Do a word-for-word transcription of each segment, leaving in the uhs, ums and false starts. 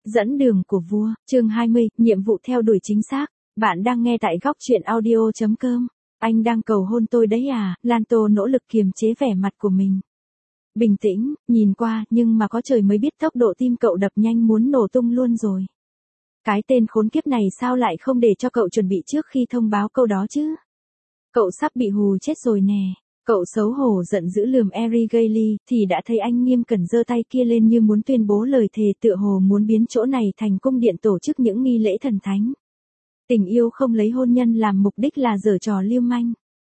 Dẫn đường của vua, chương hai mươi, nhiệm vụ theo đuổi chính xác. Bạn đang nghe tại góc truyện audio chấm com. Anh đang cầu hôn tôi đấy à? Lan Tô nỗ lực kiềm chế vẻ mặt của mình. Bình tĩnh, nhìn qua, nhưng mà có trời mới biết tốc độ tim cậu đập nhanh muốn nổ tung luôn rồi. Cái tên khốn kiếp này sao lại không để cho cậu chuẩn bị trước khi thông báo câu đó chứ? Cậu sắp bị hù chết rồi nè. Cậu xấu hổ giận dữ lườm Abigail, thì đã thấy anh nghiêm cẩn giơ tay kia lên như muốn tuyên bố lời thề, tựa hồ muốn biến chỗ này thành cung điện tổ chức những nghi lễ thần thánh. Tình yêu không lấy hôn nhân làm mục đích là giở trò lưu manh.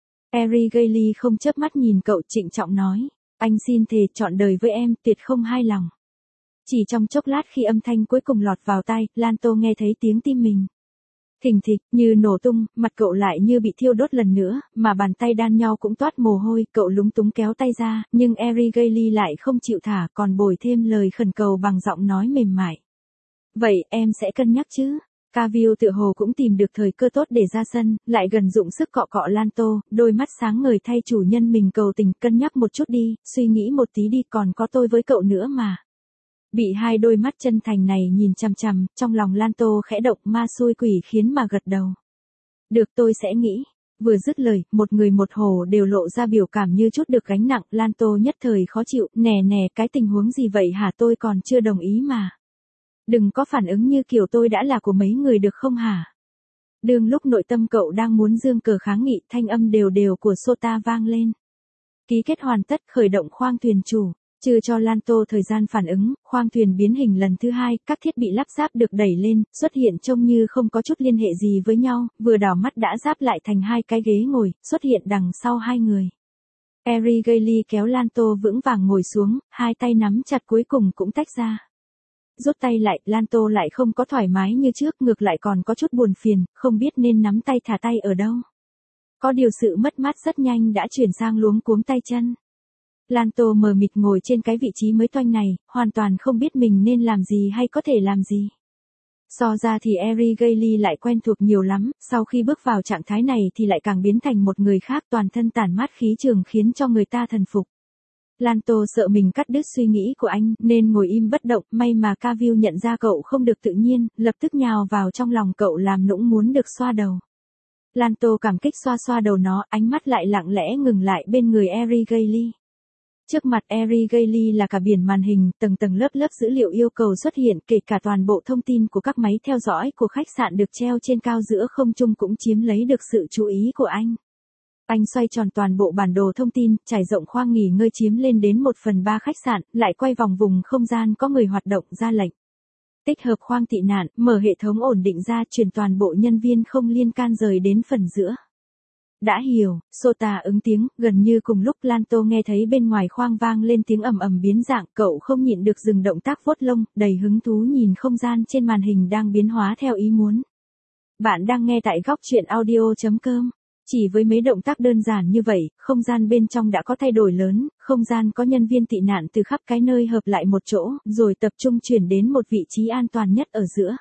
Abigail không chớp mắt nhìn cậu, trịnh trọng nói, anh xin thề trọn đời với em, tuyệt không hai lòng. Chỉ trong chốc lát khi âm thanh cuối cùng lọt vào tai, Lan Tô nghe thấy tiếng tim mình thình thịch, như nổ tung, mặt cậu lại như bị thiêu đốt lần nữa, mà bàn tay đan nhau cũng toát mồ hôi, cậu lúng túng kéo tay ra, nhưng Abigail lại không chịu thả, còn bồi thêm lời khẩn cầu bằng giọng nói mềm mại. Vậy, em sẽ cân nhắc chứ? Cavill tựa hồ cũng tìm được thời cơ tốt để ra sân, lại gần dụng sức cọ cọ Lan Tô, đôi mắt sáng ngời thay chủ nhân mình cầu tình, cân nhắc một chút đi, suy nghĩ một tí đi, còn có tôi với cậu nữa mà. Bị hai đôi mắt chân thành này nhìn chằm chằm, trong lòng Lan Tô khẽ động, ma xui quỷ khiến mà gật đầu. Được, tôi sẽ nghĩ. Vừa dứt lời, một người một hồ đều lộ ra biểu cảm như chút được gánh nặng, Lan Tô nhất thời khó chịu, nè nè, cái tình huống gì vậy hả, tôi còn chưa đồng ý mà. Đừng có phản ứng như kiểu tôi đã là của mấy người được không hả? Đương lúc nội tâm cậu đang muốn giương cờ kháng nghị, thanh âm đều đều của Sota vang lên. Ký kết hoàn tất, khởi động khoang thuyền chủ. Chưa cho Lan Tô thời gian phản ứng, khoang thuyền biến hình lần thứ hai, các thiết bị lắp ráp được đẩy lên, xuất hiện trông như không có chút liên hệ gì với nhau, vừa đảo mắt đã ráp lại thành hai cái ghế ngồi, xuất hiện đằng sau hai người. Abigail kéo Lan Tô vững vàng ngồi xuống, hai tay nắm chặt cuối cùng cũng tách ra. Rút tay lại, Lan Tô lại không có thoải mái như trước, ngược lại còn có chút buồn phiền, không biết nên nắm tay thả tay ở đâu. Có điều sự mất mát rất nhanh đã chuyển sang luống cuống tay chân. Lan Tô mờ mịt ngồi trên cái vị trí mới toanh này, hoàn toàn không biết mình nên làm gì hay có thể làm gì. So ra thì Abigail lại quen thuộc nhiều lắm, sau khi bước vào trạng thái này thì lại càng biến thành một người khác, toàn thân tản mát khí trường khiến cho người ta thần phục. Lan Tô sợ mình cắt đứt suy nghĩ của anh, nên ngồi im bất động, may mà Cavill nhận ra cậu không được tự nhiên, lập tức nhào vào trong lòng cậu làm nũng muốn được xoa đầu. Lan Tô cảm kích xoa xoa đầu nó, ánh mắt lại lặng lẽ ngừng lại bên người Abigail. Trước mặt Abigail là cả biển màn hình, tầng tầng lớp lớp dữ liệu yêu cầu xuất hiện, kể cả toàn bộ thông tin của các máy theo dõi của khách sạn được treo trên cao giữa không trung cũng chiếm lấy được sự chú ý của anh. Anh xoay tròn toàn bộ bản đồ thông tin, trải rộng khoang nghỉ ngơi chiếm lên đến một phần ba khách sạn, lại quay vòng vùng không gian có người hoạt động ra lệnh. Tích hợp khoang tị nạn, mở hệ thống ổn định ra, chuyển toàn bộ nhân viên không liên can rời đến phần giữa. Đã hiểu, Sota ứng tiếng, gần như cùng lúc Lan Tô nghe thấy bên ngoài khoang vang lên tiếng ầm ầm biến dạng, cậu không nhịn được dừng động tác vuốt lông, đầy hứng thú nhìn không gian trên màn hình đang biến hóa theo ý muốn. Bạn đang nghe tại góc truyện audio chấm com. Chỉ với mấy động tác đơn giản như vậy, không gian bên trong đã có thay đổi lớn, không gian có nhân viên tị nạn từ khắp cái nơi hợp lại một chỗ, rồi tập trung chuyển đến một vị trí an toàn nhất ở giữa.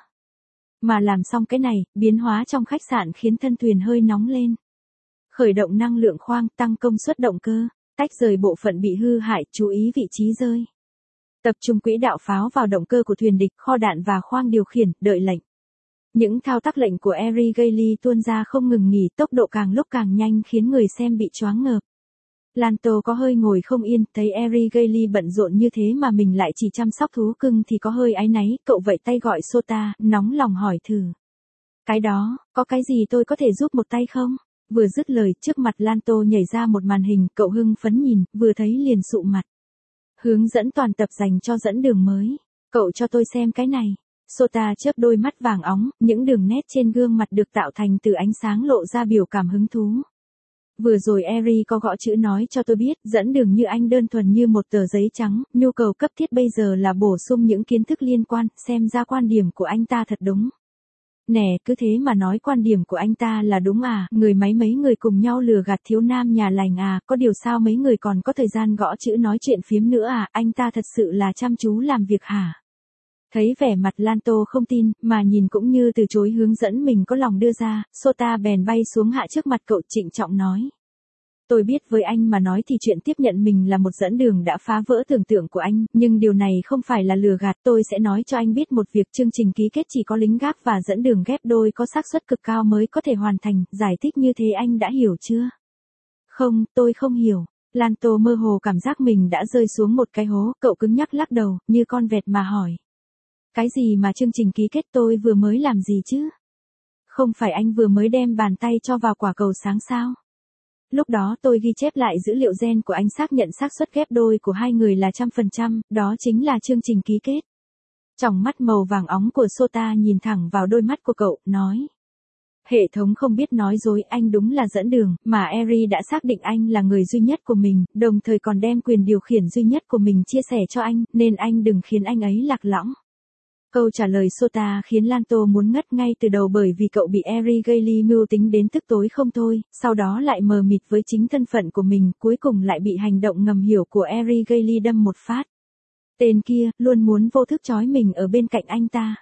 Mà làm xong cái này, biến hóa trong khách sạn khiến thân thuyền hơi nóng lên. Khởi động năng lượng khoang, tăng công suất động cơ, tách rời bộ phận bị hư hại, chú ý vị trí rơi. Tập trung quỹ đạo pháo vào động cơ của thuyền địch, kho đạn và khoang điều khiển, đợi lệnh. Những thao tác lệnh của Abigail tuôn ra không ngừng nghỉ, tốc độ càng lúc càng nhanh khiến người xem bị choáng ngợp. Lan Tô có hơi ngồi không yên, thấy Abigail bận rộn như thế mà mình lại chỉ chăm sóc thú cưng thì có hơi áy náy, cậu vẫy tay gọi Sota, nóng lòng hỏi thử. Cái đó, có cái gì tôi có thể giúp một tay không? Vừa dứt lời, trước mặt Lan Tô nhảy ra một màn hình, cậu hưng phấn nhìn, vừa thấy liền sụ mặt. Hướng dẫn toàn tập dành cho dẫn đường mới. Cậu cho tôi xem cái này. Sota chớp đôi mắt vàng óng, những đường nét trên gương mặt được tạo thành từ ánh sáng lộ ra biểu cảm hứng thú. Vừa rồi Eri có gõ chữ nói cho tôi biết, dẫn đường như anh đơn thuần như một tờ giấy trắng, nhu cầu cấp thiết bây giờ là bổ sung những kiến thức liên quan, xem ra quan điểm của anh ta thật đúng. Nè, cứ thế mà nói quan điểm của anh ta là đúng à, người máy mấy người cùng nhau lừa gạt thiếu nam nhà lành à, có điều sao mấy người còn có thời gian gõ chữ nói chuyện phiếm nữa à, anh ta thật sự là chăm chú làm việc hả? Thấy vẻ mặt Lan Tô không tin, mà nhìn cũng như từ chối hướng dẫn mình có lòng đưa ra, Sota bèn bay xuống hạ trước mặt cậu trịnh trọng nói. tôi biết với anh mà nói thì chuyện tiếp nhận mình là một dẫn đường đã phá vỡ tưởng tượng của anh, nhưng điều này không phải là lừa gạt. Tôi sẽ nói cho anh biết một việc, chương trình ký kết chỉ có lính gác và dẫn đường ghép đôi có xác suất cực cao mới có thể hoàn thành. Giải thích như thế anh đã hiểu chưa? Không, tôi không hiểu. Lanto mơ hồ cảm giác mình đã rơi xuống một cái hố, cậu cứng nhắc lắc đầu, như con vẹt mà hỏi. Cái gì mà chương trình ký kết, tôi vừa mới làm gì chứ? Không phải anh vừa mới đem bàn tay cho vào quả cầu sáng sao? Lúc đó tôi ghi chép lại dữ liệu gen của anh, xác nhận xác suất ghép đôi của hai người là trăm phần trăm, đó chính là chương trình ký kết. Tròng mắt màu vàng óng của Sota nhìn thẳng vào đôi mắt của cậu, nói. Hệ thống không biết nói dối, anh đúng là dẫn đường, mà Eri đã xác định anh là người duy nhất của mình, đồng thời còn đem quyền điều khiển duy nhất của mình chia sẻ cho anh, nên anh đừng khiến anh ấy lạc lõng. Câu trả lời Sota khiến Lanto muốn ngất ngay từ đầu, bởi vì cậu bị Eri Gailey mưu tính đến tức tối không thôi, sau đó lại mờ mịt với chính thân phận của mình, cuối cùng lại bị hành động ngầm hiểu của Eri Gailey đâm một phát. Tên kia, luôn muốn vô thức trói mình ở bên cạnh anh ta.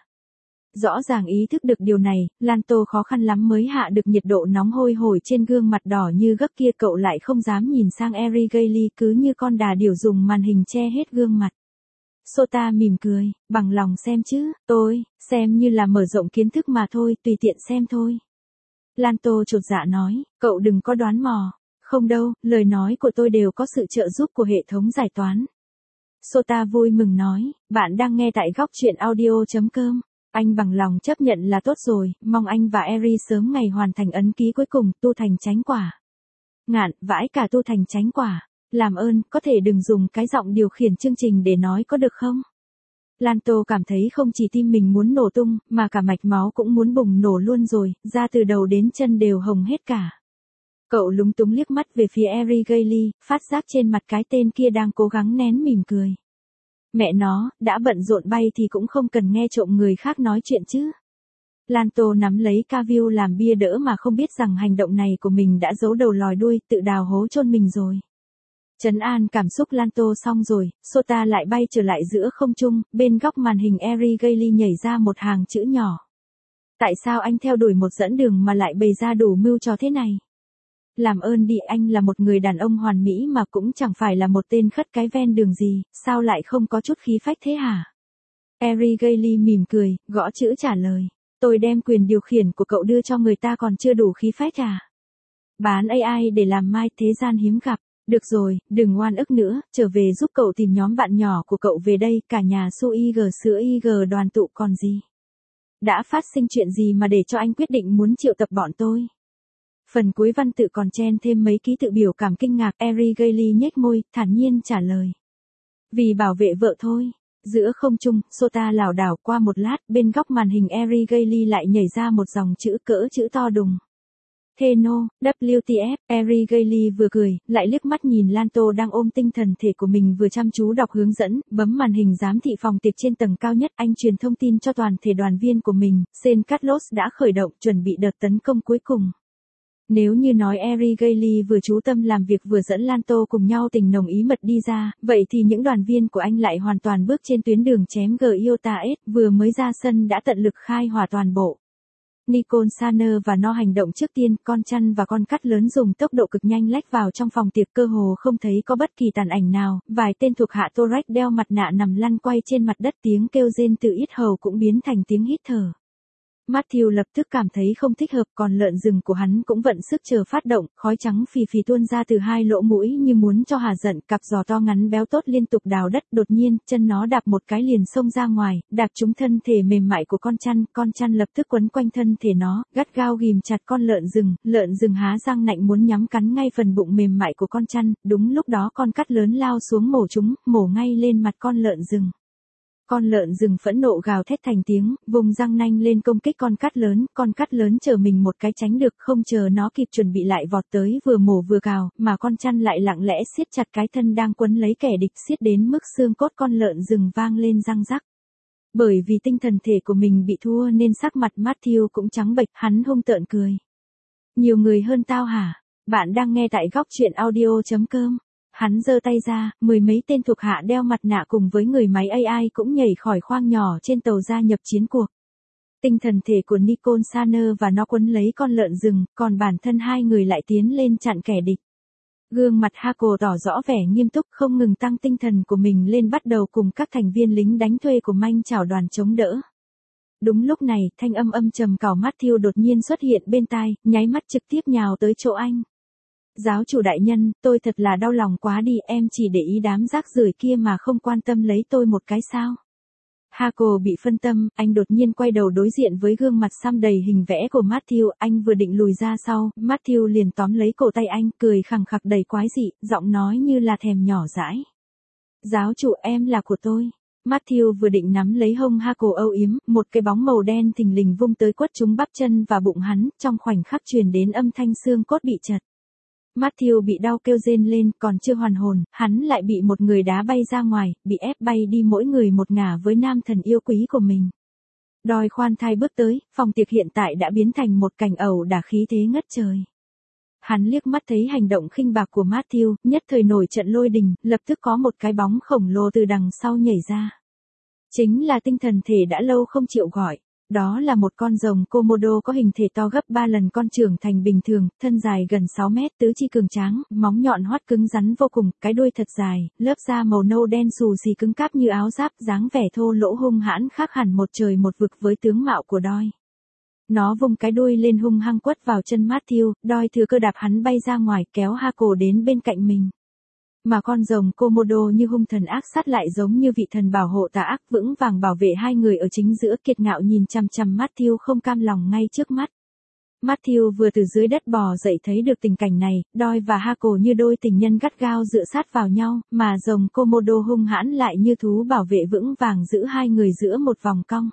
Rõ ràng ý thức được điều này, Lanto khó khăn lắm mới hạ được nhiệt độ nóng hôi hổi trên gương mặt đỏ như gấc kia. Cậu lại không dám nhìn sang Eri Gailey, cứ như con đà điểu dùng màn hình che hết gương mặt. Sota mỉm cười, bằng lòng xem chứ, tôi, xem như là mở rộng kiến thức mà thôi, tùy tiện xem thôi. Lanto chột dạ nói, cậu đừng có đoán mò. Không đâu, lời nói của tôi đều có sự trợ giúp của hệ thống giải toán. Sota vui mừng nói, bạn đang nghe tại góc truyện audio chấm com. Anh bằng lòng chấp nhận là tốt rồi, mong anh và Eri sớm ngày hoàn thành ấn ký cuối cùng, tu thành chánh quả. Ngạn, vãi cả tu thành chánh quả. Làm ơn, có thể đừng dùng cái giọng điều khiển chương trình để nói có được không? Lanto cảm thấy không chỉ tim mình muốn nổ tung, mà cả mạch máu cũng muốn bùng nổ luôn rồi, da từ đầu đến chân đều hồng hết cả. Cậu lúng túng liếc mắt về phía Eri Gailey, phát giác trên mặt cái tên kia đang cố gắng nén mỉm cười. Mẹ nó, đã bận rộn bay thì cũng không cần nghe trộm người khác nói chuyện chứ. Lanto nắm lấy Cavill làm bia đỡ mà không biết rằng hành động này của mình đã giấu đầu lòi đuôi, tự đào hố chôn mình rồi. Trấn an cảm xúc Lanto xong rồi, Sota lại bay trở lại giữa không trung, bên góc màn hình Eri Gailey nhảy ra một hàng chữ nhỏ. Tại sao anh theo đuổi một dẫn đường mà lại bày ra đủ mưu trò thế này? Làm ơn đi, anh là một người đàn ông hoàn mỹ mà cũng chẳng phải là một tên khất cái ven đường gì, sao lại không có chút khí phách thế hả? Eri Gailey mỉm cười, gõ chữ trả lời. Tôi đem quyền điều khiển của cậu đưa cho người ta còn chưa đủ khí phách à? Bán a i để làm mai, thế gian hiếm gặp. Được rồi, đừng oan ức nữa, trở về giúp cậu tìm nhóm bạn nhỏ của cậu về đây, cả nhà su i giê sữa i giê đoàn tụ còn gì. Đã phát sinh chuyện gì mà để cho anh quyết định muốn triệu tập bọn tôi? Phần cuối văn tự còn chen thêm mấy ký tự biểu cảm kinh ngạc. Eri Gailey nhếch môi, thản nhiên trả lời. Vì bảo vệ vợ thôi. Giữa không trung, Sota lảo đảo qua một lát, bên góc màn hình Eri Gailey lại nhảy ra một dòng chữ cỡ chữ to đùng. Theno, W T F, Eri Gailey vừa cười, lại liếc mắt nhìn Lanto đang ôm tinh thần thể của mình vừa chăm chú đọc hướng dẫn, bấm màn hình giám thị phòng tiệc trên tầng cao nhất. Anh truyền thông tin cho toàn thể đoàn viên của mình, Saint Carlos đã khởi động, chuẩn bị đợt tấn công cuối cùng. Nếu như nói Eri Gailey vừa chú tâm làm việc vừa dẫn Lanto cùng nhau tình nồng ý mật đi ra, vậy thì những đoàn viên của anh lại hoàn toàn bước trên tuyến đường chém Giota S, vừa mới ra sân đã tận lực khai hỏa toàn bộ. Nicole Saner và No hành động trước tiên, con chăn và con cắt lớn dùng tốc độ cực nhanh lách vào trong phòng tiệc, cơ hồ không thấy có bất kỳ tàn ảnh nào. Vài tên thuộc hạ Torex đeo mặt nạ nằm lăn quay trên mặt đất, tiếng kêu rên từ yết hầu cũng biến thành tiếng hít thở. Matthew lập tức cảm thấy không thích hợp, còn lợn rừng của hắn cũng vận sức chờ phát động, khói trắng phì phì tuôn ra từ hai lỗ mũi như muốn cho hà giận, cặp giò to ngắn béo tốt liên tục đào đất. Đột nhiên, chân nó đạp một cái liền xông ra ngoài, đạp trúng thân thể mềm mại của con chăn, con chăn lập tức quấn quanh thân thể nó, gắt gao ghìm chặt con lợn rừng, lợn rừng há răng nạnh muốn nhắm cắn ngay phần bụng mềm mại của con chăn. Đúng lúc đó con cắt lớn lao xuống mổ chúng, mổ ngay lên mặt con lợn rừng. Con lợn rừng phẫn nộ gào thét thành tiếng, vùng răng nanh lên công kích con cắt lớn, con cắt lớn chờ mình một cái tránh được, không chờ nó kịp chuẩn bị lại vọt tới vừa mổ vừa cào, mà con chăn lại lặng lẽ siết chặt cái thân đang quấn lấy kẻ địch, siết đến mức xương cốt con lợn rừng vang lên răng rắc. Bởi vì tinh thần thể của mình bị thua nên sắc mặt Matthew cũng trắng bệch, hắn hung tợn cười. Nhiều người hơn tao hả? Bạn đang nghe tại góc truyện audio chấm com. Hắn giơ tay ra, mười mấy tên thuộc hạ đeo mặt nạ cùng với người máy a i cũng nhảy khỏi khoang nhỏ trên tàu gia nhập chiến cuộc. Tinh thần thể của Nicole Saner và nó quấn lấy con lợn rừng, còn bản thân hai người lại tiến lên chặn kẻ địch. Gương mặt Hako tỏ rõ vẻ nghiêm túc, không ngừng tăng tinh thần của mình lên, bắt đầu cùng các thành viên lính đánh thuê của manh chảo đoàn chống đỡ. Đúng lúc này, thanh âm âm trầm cào Matthew đột nhiên xuất hiện bên tai, nháy mắt trực tiếp nhào tới chỗ anh. Giáo chủ đại nhân, tôi thật là đau lòng quá đi, em chỉ để ý đám rác rưởi kia mà không quan tâm lấy tôi một cái sao. Hako bị phân tâm, anh đột nhiên quay đầu đối diện với gương mặt xăm đầy hình vẽ của Matthew, anh vừa định lùi ra sau, Matthew liền tóm lấy cổ tay anh, cười khằng khặc đầy quái dị, giọng nói như là thèm nhỏ dãi. Giáo chủ, em là của tôi. Matthew vừa định nắm lấy hông Hako âu yếm, một cái bóng màu đen thình lình vung tới quất trúng bắp chân và bụng hắn, trong khoảnh khắc truyền đến âm thanh xương cốt bị chật. Matthew bị đau kêu rên lên, còn chưa hoàn hồn, hắn lại bị một người đá bay ra ngoài, bị ép bay đi mỗi người một ngả với nam thần yêu quý của mình. Đòi khoan thai bước tới, phòng tiệc hiện tại đã biến thành một cảnh ẩu đả khí thế ngất trời. Hắn liếc mắt thấy hành động khinh bạc của Matthew, nhất thời nổi trận lôi đình, lập tức có một cái bóng khổng lồ từ đằng sau nhảy ra. Chính là tinh thần thể đã lâu không chịu gọi. Đó là một con rồng Komodo có hình thể to gấp ba lần con trưởng thành bình thường, thân dài gần sáu mét, tứ chi cường tráng, móng nhọn hoắt cứng rắn vô cùng, cái đuôi thật dài, lớp da màu nâu đen xù xì cứng cáp như áo giáp, dáng vẻ thô lỗ hung hãn khác hẳn một trời một vực với tướng mạo của Đoi. Nó vung cái đuôi lên hung hăng quất vào chân Matthew, Đoi thừa cơ đạp hắn bay ra ngoài, kéo Hako đến bên cạnh mình. Mà con rồng Komodo như hung thần ác sát lại giống như vị thần bảo hộ tà ác, vững vàng bảo vệ hai người ở chính giữa, kiệt ngạo nhìn chằm chằm Matthew không cam lòng ngay trước mắt. Matthew vừa từ dưới đất bò dậy thấy được tình cảnh này, Đoi và Hako như đôi tình nhân gắt gao dựa sát vào nhau, mà rồng Komodo hung hãn lại như thú bảo vệ vững vàng giữ hai người giữa một vòng cong.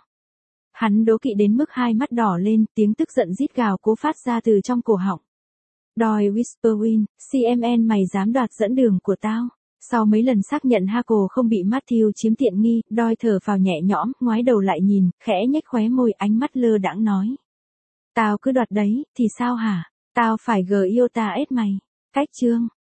Hắn đố kỵ đến mức hai mắt đỏ lên, tiếng tức giận rít gào cố phát ra từ trong cổ họng. Đoi Whisperwind, xê em en mày dám đoạt dẫn đường của tao. Sau mấy lần xác nhận Hako không bị Matthew chiếm tiện nghi, Đoi thở phào nhẹ nhõm, ngoái đầu lại nhìn, khẽ nhếch khóe môi, ánh mắt lơ đãng nói. Tao cứ đoạt đấy, thì sao hả? Tao phải gờ yêu ta ết mày. Cách chương.